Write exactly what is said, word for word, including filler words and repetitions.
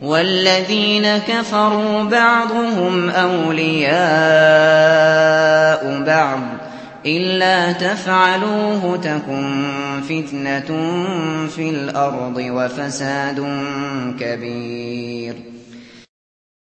وَالَّذِينَ كَفَرُوا بَعْضُهُمْ أَوْلِيَاءُ بَعْضٍ إِلَّا تَفْعَلُوهُ تَكُن فِتْنَةٌ فِي الْأَرْضِ وَفَسَادٌ كَبِيرٌ